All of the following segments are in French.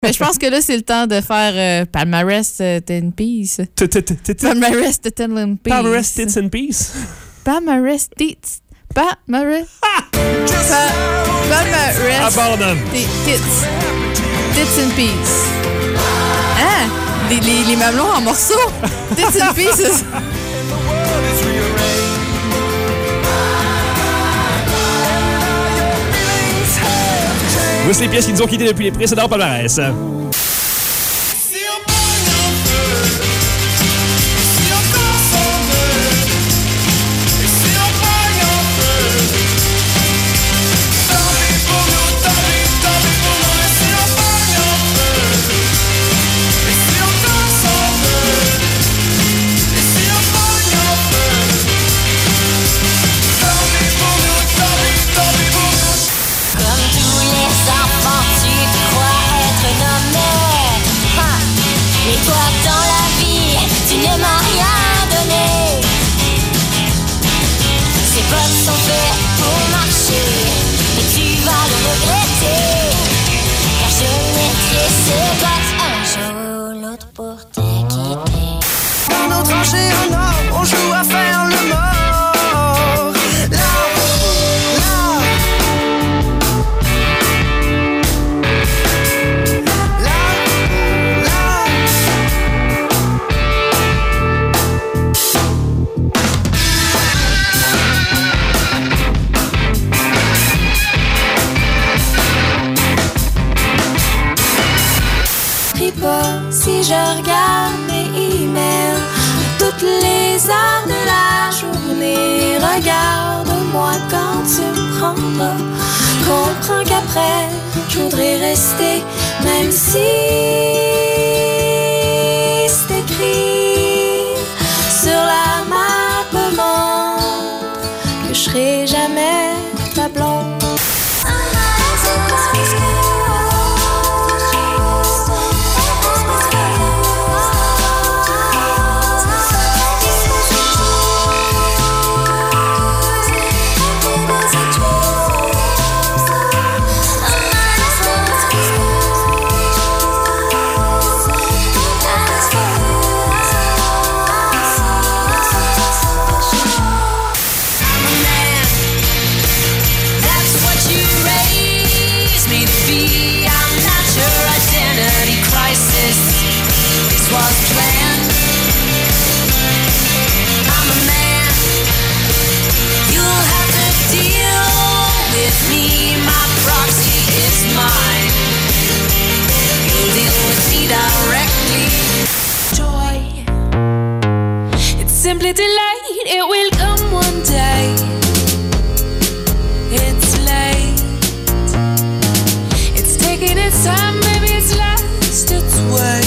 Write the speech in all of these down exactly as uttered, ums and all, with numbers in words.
Mais je pense que là, c'est le temps de faire euh, Palmarès euh, ten Piece. Palmarès de ten Piece. Palmarès Tits and Peace. Palmarès Tits. Palmarès. Palmarès. Abandonne. Tits. Tits and Peace. Hein? Les, les, les mamelons en morceaux. Tits and Pieces. Voici les pièces qui nous ont quittés depuis les précédents palmarès. On joue à faire le mort. Là, là, là, là. Prie pas si je regarde mes emails toutes les heures de la journée. Regarde-moi quand tu me prendras. Comprends qu'après, je voudrais rester, même si c'est écrit sur la map monde que je serai jamais ta blonde. Simply delayed, it will come one day. It's late. It's taking its time, maybe it's lost its way.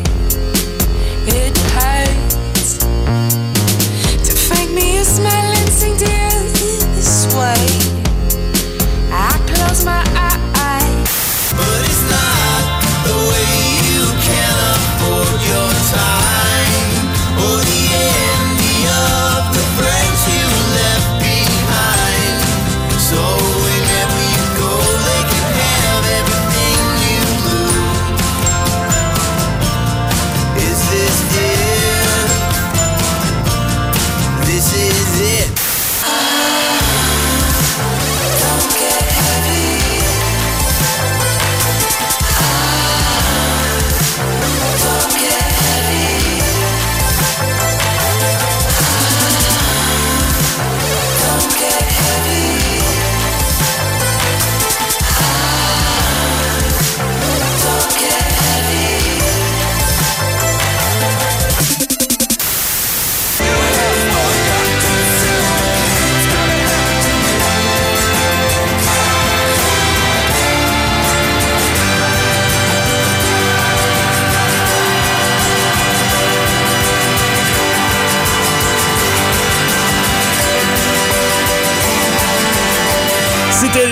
It hurts to find me a smile and sing to you this way. I close my eyes, but it's not the way you can afford your time or the end of the friends you left behind.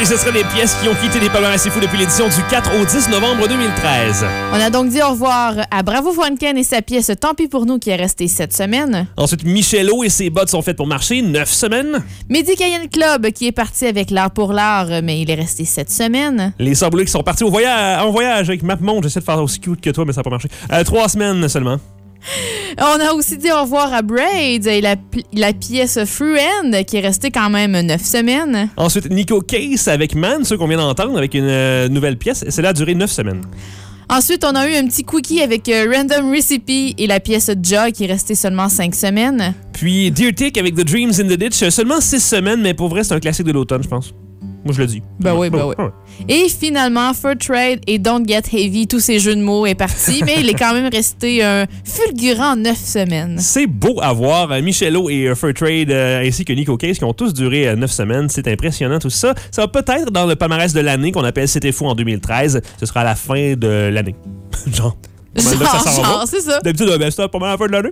Et ce seraient des pièces qui ont quitté les palmarès assez fous depuis l'édition du quatre au dix novembre deux mille treize. On a donc dit au revoir à Bravo Funken et sa pièce Tant pis pour nous qui est restée sept semaines. Ensuite, Michelot et ses bottes sont faites pour marcher neuf semaines. Mehdi Cayenne Club qui est parti avec l'art pour l'art, mais il est resté sept semaines. Les Sablés qui sont partis au voyage, en voyage avec MapMonde. J'essaie de faire aussi cute que toi, mais ça n'a pas marché. Euh, trois semaines seulement. On a aussi dit au revoir à Braids et la, la pièce Free End qui est restée quand même neuf semaines. Ensuite, Nico Case avec Man, ceux qu'on vient d'entendre, avec une euh, nouvelle pièce. Celle-là a duré neuf semaines. Ensuite, on a eu un petit quickie avec euh, Random Recipe et la pièce Joy qui est restée seulement cinq semaines. Puis Dear Tick avec The Dreams in the Ditch, seulement six semaines, mais pour vrai, c'est un classique de l'automne, je pense. Moi, je le dis. Ben oui, ben oui. Ouais. Et finalement, Fur Trade et Don't Get Heavy, tous ces jeux de mots est parti, mais il est quand même resté un fulgurant neuf semaines. C'est beau à voir. Michelot et uh, Fur Trade euh, ainsi que Nico Case qui ont tous duré euh, neuf semaines. C'est impressionnant tout ça. Ça va peut-être dans le palmarès de l'année qu'on appelle C'était fou en deux mille treize. Ce sera à la fin de l'année. Genre. Genre, Là, ça s'en genre, va. c'est ça. D'habitude, un best-of pas mal à la fin de l'année.